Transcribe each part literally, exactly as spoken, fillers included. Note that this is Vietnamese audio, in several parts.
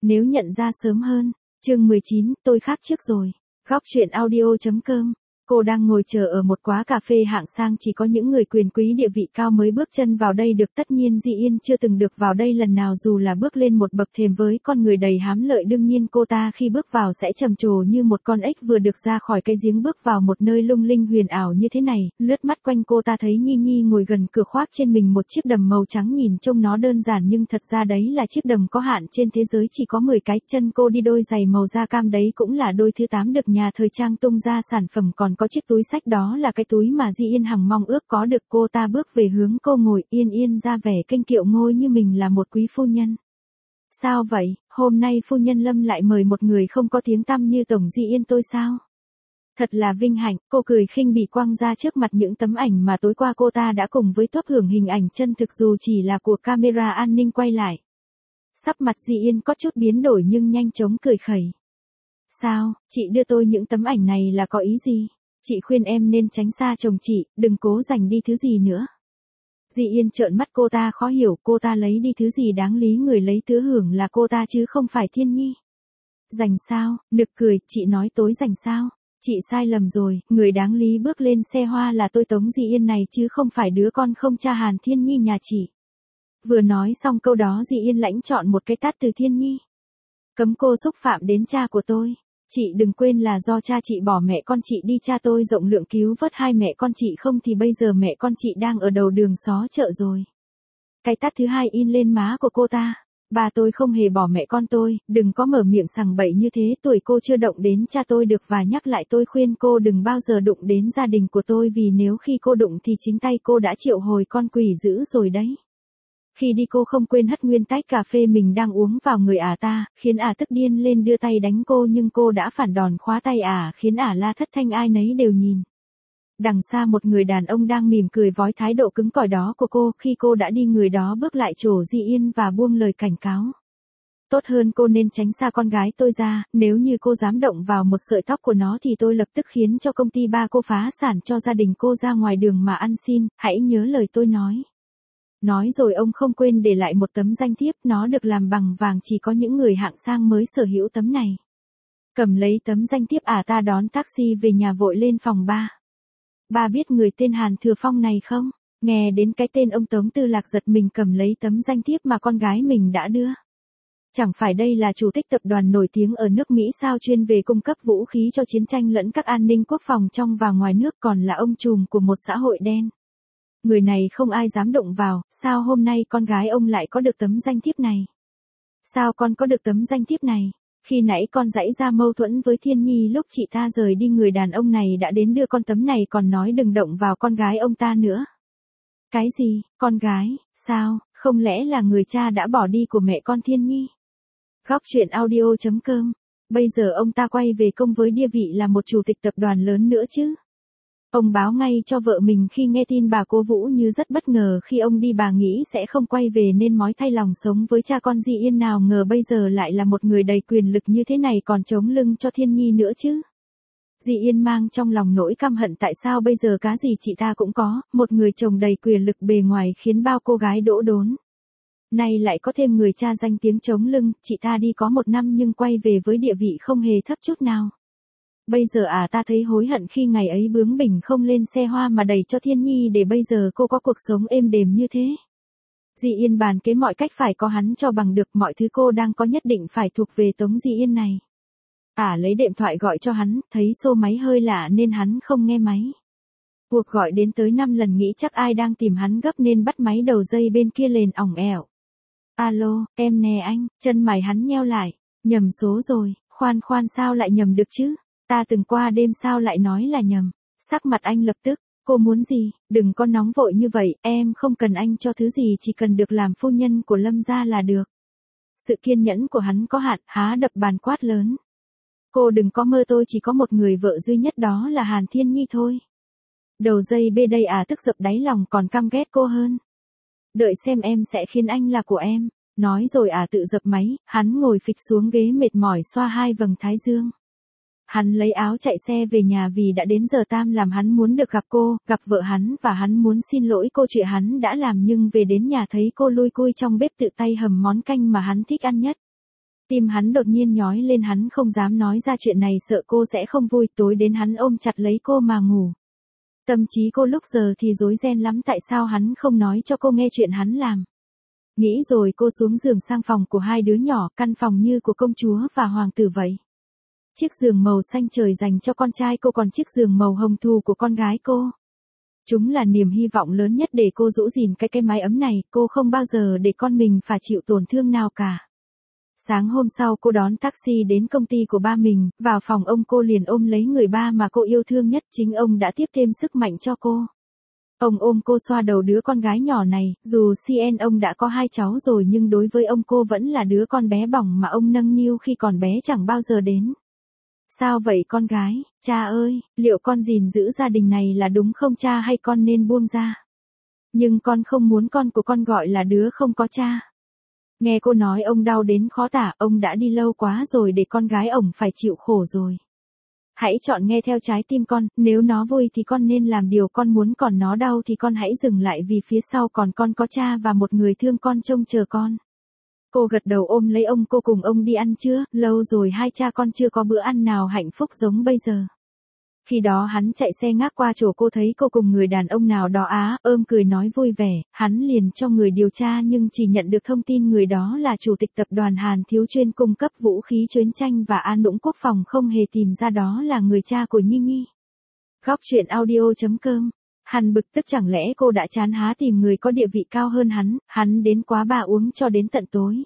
Nếu nhận ra sớm hơn. Chương mười chín, tôi khác trước rồi. Góc truyện audio.com. Cô đang ngồi chờ ở một quán cà phê hạng sang, chỉ có những người quyền quý địa vị cao mới bước chân vào đây được. Tất nhiên Di Yên chưa từng được vào đây lần nào, dù là bước lên một bậc thềm. Với con người đầy hám lợi, đương nhiên cô ta khi bước vào sẽ trầm trồ như một con ếch vừa được ra khỏi cái giếng, bước vào một nơi lung linh huyền ảo như thế này. Lướt mắt quanh cô ta thấy Nhi Nhi ngồi gần cửa, khoác trên mình một chiếc đầm màu trắng, nhìn trông nó đơn giản nhưng thật ra đấy là chiếc đầm có hạn, trên thế giới chỉ có mười cái. Chân cô đi đôi giày màu da cam, đấy cũng là đôi thứ tám được nhà thời trang tung ra sản phẩm. Còn có chiếc túi sách, đó là cái túi mà Di Yên hằng mong ước có được. Cô ta bước về hướng cô ngồi, yên yên ra vẻ kênh kiệu ngôi như mình là một quý phu nhân. Sao vậy, hôm nay phu nhân Lâm lại mời một người không có tiếng tăm như tổng Di Yên tôi sao? Thật là vinh hạnh. Cô cười khinh bỉ quăng ra trước mặt những tấm ảnh mà tối qua cô ta đã cùng với Tuấp hưởng hình ảnh chân thực, dù chỉ là của camera an ninh quay lại. Sắc mặt Di Yên có chút biến đổi nhưng nhanh chóng cười khẩy. Sao, chị đưa tôi những tấm ảnh này là có ý gì? Chị khuyên em nên tránh xa chồng chị, đừng cố giành đi thứ gì nữa. Di Yên trợn mắt cô ta khó hiểu, cô ta lấy đi thứ gì đáng lý người lấy tứ hưởng là cô ta chứ không phải Thiên Nhi. Giành sao, nực cười, chị nói tối giành sao? Chị sai lầm rồi, người đáng lý bước lên xe hoa là tôi Tống Di Yên này chứ không phải đứa con không cha Hàn Thiên Nhi nhà chị. Vừa nói xong câu đó Di Yên lãnh chọn một cái tát từ Thiên Nhi. Cấm cô xúc phạm đến cha của tôi. Chị đừng quên là do cha chị bỏ mẹ con chị đi, cha tôi rộng lượng cứu vớt hai mẹ con chị, không thì bây giờ mẹ con chị đang ở đầu đường xó chợ rồi. Cái tát thứ hai in lên má của cô ta. Bà tôi không hề bỏ mẹ con tôi, đừng có mở miệng sằng bậy như thế, tuổi cô chưa động đến cha tôi được. Và nhắc lại tôi khuyên cô đừng bao giờ đụng đến gia đình của tôi, vì nếu khi cô đụng thì chính tay cô đã triệu hồi con quỷ dữ rồi đấy. Khi đi cô không quên hất nguyên tách cà phê mình đang uống vào người ả ta, khiến ả tức điên lên đưa tay đánh cô, nhưng cô đã phản đòn khóa tay ả, khiến ả la thất thanh, ai nấy đều nhìn. Đằng xa một người đàn ông đang mỉm cười vói thái độ cứng cỏi đó của cô. Khi cô đã đi, người đó bước lại trổ Di Yên và buông lời cảnh cáo. Tốt hơn cô nên tránh xa con gái tôi ra, nếu như cô dám động vào một sợi tóc của nó thì tôi lập tức khiến cho công ty ba cô phá sản, cho gia đình cô ra ngoài đường mà ăn xin, hãy nhớ lời tôi nói. Nói rồi ông không quên để lại một tấm danh thiếp, nó được làm bằng vàng, chỉ có những người hạng sang mới sở hữu tấm này. Cầm lấy tấm danh thiếp, ả ta đón taxi về nhà, vội lên phòng ba. Ba biết người tên Hàn Thừa Phong này không? Nghe đến cái tên ông Tống Tư Lạc giật mình, cầm lấy tấm danh thiếp mà con gái mình đã đưa. Chẳng phải đây là chủ tịch tập đoàn nổi tiếng ở nước Mỹ sao, chuyên về cung cấp vũ khí cho chiến tranh lẫn các an ninh quốc phòng trong và ngoài nước, còn là ông trùm của một xã hội đen. Người này không ai dám động vào, sao hôm nay con gái ông lại có được tấm danh thiếp này? Sao con có được tấm danh thiếp này? Khi nãy con giãy ra mâu thuẫn với Thiên Nhi lúc chị ta rời đi, người đàn ông này đã đến đưa con tấm này, còn nói đừng động vào con gái ông ta nữa. Cái gì, con gái, sao, không lẽ là người cha đã bỏ đi của mẹ con Thiên Nhi? Góc truyện audio.com. Bây giờ ông ta quay về công với địa vị là một chủ tịch tập đoàn lớn nữa chứ. Ông báo ngay cho vợ mình khi nghe tin bà cố Vũ Như rất bất ngờ khi ông đi, bà nghĩ sẽ không quay về nên mói thay lòng sống với cha con Di Yên, nào ngờ bây giờ lại là một người đầy quyền lực như thế này, còn chống lưng cho Thiên Nhi nữa chứ. Di Yên mang trong lòng nỗi căm hận, tại sao bây giờ cái gì chị ta cũng có, một người chồng đầy quyền lực bề ngoài khiến bao cô gái đổ đốn. Nay lại có thêm người cha danh tiếng chống lưng, chị ta đi có một năm nhưng quay về với địa vị không hề thấp chút nào. Bây giờ à ta thấy hối hận khi ngày ấy bướng bỉnh không lên xe hoa mà đẩy cho Thiên Nhi, để bây giờ cô có cuộc sống êm đềm như thế. Di Yên bàn kế mọi cách phải có hắn cho bằng được, mọi thứ cô đang có nhất định phải thuộc về Tống Di Yên này. À lấy điện thoại gọi cho hắn, thấy số máy hơi lạ nên hắn không nghe máy. Cuộc gọi đến tới năm lần, nghĩ chắc ai đang tìm hắn gấp nên bắt máy, đầu dây bên kia liền ỏng ẻo. Alo, em nè anh, chân mày hắn nheo lại, nhầm số rồi, khoan khoan sao lại nhầm được chứ? Ta từng qua đêm sao lại nói là nhầm? Sắc mặt anh lập tức, cô muốn gì, đừng có nóng vội như vậy, em không cần anh cho thứ gì, chỉ cần được làm phu nhân của Lâm gia là được. Sự kiên nhẫn của hắn có hạn, há đập bàn quát lớn. Cô đừng có mơ, tôi chỉ có một người vợ duy nhất, đó là Hàn Thiên Nhi thôi. Đầu dây bê đây à tức dập đáy lòng, còn căm ghét cô hơn. Đợi xem em sẽ khiến anh là của em. Nói rồi à tự dập máy, hắn ngồi phịch xuống ghế mệt mỏi xoa hai vầng thái dương. Hắn lấy áo chạy xe về nhà, vì đã đến giờ tam làm, hắn muốn được gặp cô, gặp vợ hắn, và hắn muốn xin lỗi cô chuyện hắn đã làm, nhưng về đến nhà thấy cô lui cui trong bếp tự tay hầm món canh mà hắn thích ăn nhất. Tim hắn đột nhiên nhói lên, hắn không dám nói ra chuyện này sợ cô sẽ không vui, tối đến hắn ôm chặt lấy cô mà ngủ. Tâm trí cô lúc giờ thì rối ren lắm, tại sao hắn không nói cho cô nghe chuyện hắn làm. Nghĩ rồi cô xuống giường sang phòng của hai đứa nhỏ, căn phòng như của công chúa và hoàng tử vậy. Chiếc giường màu xanh trời dành cho con trai cô, còn chiếc giường màu hồng thù của con gái cô. Chúng là niềm hy vọng lớn nhất để cô giữ gìn cái cái mái ấm này, cô không bao giờ để con mình phải chịu tổn thương nào cả. Sáng hôm sau cô đón taxi đến công ty của ba mình, vào phòng ông cô liền ôm lấy người ba mà cô yêu thương nhất, chính ông đã tiếp thêm sức mạnh cho cô. Ông ôm cô xoa đầu đứa con gái nhỏ này, dù xê en ông đã có hai cháu rồi nhưng đối với ông cô vẫn là đứa con bé bỏng mà ông nâng niu khi còn bé chẳng bao giờ đến. Sao vậy con gái, cha ơi, liệu con gìn giữ gia đình này là đúng không cha, hay con nên buông ra? Nhưng con không muốn con của con gọi là đứa không có cha. Nghe cô nói ông đau đến khó tả, ông đã đi lâu quá rồi để con gái ổng phải chịu khổ rồi. Hãy chọn nghe theo trái tim con, nếu nó vui thì con nên làm điều con muốn, còn nó đau thì con hãy dừng lại, vì phía sau còn con có cha và một người thương con trông chờ con. Cô gật đầu ôm lấy ông, cô cùng ông đi ăn trưa, lâu rồi hai cha con chưa có bữa ăn nào hạnh phúc giống bây giờ. Khi đó hắn chạy xe ngác qua chỗ cô, thấy cô cùng người đàn ông nào đó á, ôm cười nói vui vẻ, hắn liền cho người điều tra nhưng chỉ nhận được thông tin người đó là chủ tịch tập đoàn Hàn Thiếu chuyên cung cấp vũ khí chiến tranh và an nũng quốc phòng, không hề tìm ra đó là người cha của Nhi Nhi. Góc truyện audio chấm com. Hắn bực tức, chẳng lẽ cô đã chán há tìm người có địa vị cao hơn hắn, hắn đến quá ba uống cho đến tận tối.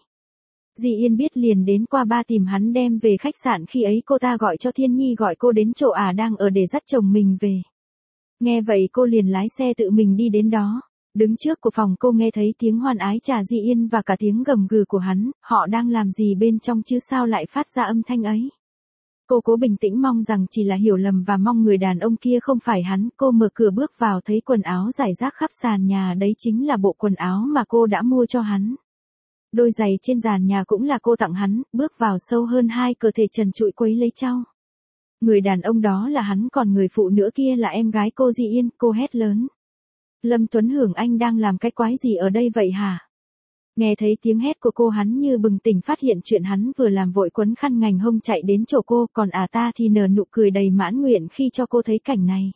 Di Yên biết liền đến qua ba tìm hắn đem về khách sạn, khi ấy cô ta gọi cho Thiên Nhi gọi cô đến chỗ ả đang ở để dắt chồng mình về. Nghe vậy cô liền lái xe tự mình đi đến đó. Đứng trước của phòng cô nghe thấy tiếng hoan ái trà Di Yên và cả tiếng gầm gừ của hắn, họ đang làm gì bên trong chứ sao lại phát ra âm thanh ấy. Cô cố bình tĩnh mong rằng chỉ là hiểu lầm và mong người đàn ông kia không phải hắn. Cô mở cửa bước vào thấy quần áo rải rác khắp sàn nhà, đấy chính là bộ quần áo mà cô đã mua cho hắn. Đôi giày trên sàn nhà cũng là cô tặng hắn, bước vào sâu hơn hai cơ thể trần trụi quấy lấy trao. Người đàn ông đó là hắn, còn người phụ nữ kia là em gái cô Di Yên. Cô hét lớn. Lâm Tuấn Hưởng, anh đang làm cái quái gì ở đây vậy hả? Nghe thấy tiếng hét của cô, hắn như bừng tỉnh phát hiện chuyện hắn vừa làm, vội quấn khăn ngành hông chạy đến chỗ cô, còn à ta thì nở nụ cười đầy mãn nguyện khi cho cô thấy cảnh này.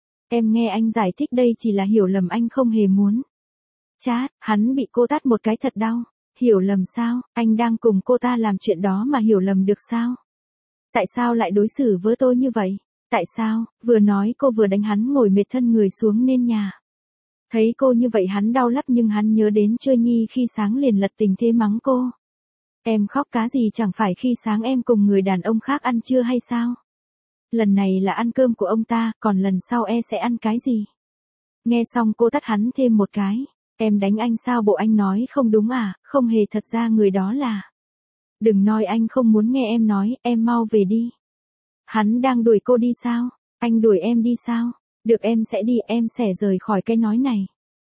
Em nghe anh giải thích, đây chỉ là hiểu lầm, anh không hề muốn. Chát, hắn bị cô tát một cái thật đau. Hiểu lầm sao, anh đang cùng cô ta làm chuyện đó mà hiểu lầm được sao? Tại sao lại đối xử với tôi như vậy? Tại sao? Vừa nói cô vừa đánh hắn ngồi mệt thân người xuống nên nhà. Thấy cô như vậy hắn đau lắm, nhưng hắn nhớ đến Trôi Nhi khi sáng liền lật tình thế mắng cô. Em khóc cá gì, chẳng phải khi sáng em cùng người đàn ông khác ăn trưa hay sao? Lần này là ăn cơm của ông ta, còn lần sau e sẽ ăn cái gì? Nghe xong cô tát hắn thêm một cái. Em đánh anh sao, bộ anh nói không đúng à, không hề, thật ra người đó là. Đừng nói anh không muốn nghe em nói, em mau về đi. Hắn đang đuổi cô đi sao? Anh đuổi em đi sao? Được, em sẽ đi, em sẽ rời khỏi cái nói này.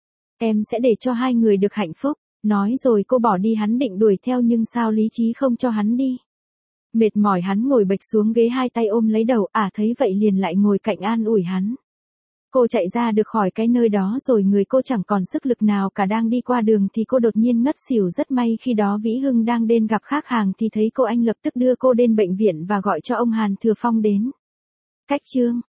Em sẽ để cho hai người được hạnh phúc. Nói rồi cô bỏ đi, hắn định đuổi theo nhưng sao lý trí không cho hắn đi. Mệt mỏi hắn ngồi bệch xuống ghế, hai tay ôm lấy đầu, à thấy vậy liền lại ngồi cạnh an ủi hắn. Cô chạy ra được khỏi cái nơi đó rồi người cô chẳng còn sức lực nào cả, đang đi qua đường thì cô đột nhiên ngất xỉu. Rất may khi đó Vĩ Hưng đang đến gặp khách hàng thì thấy cô, anh lập tức đưa cô đến bệnh viện và gọi cho ông Hàn Thừa Phong đến. Cách chương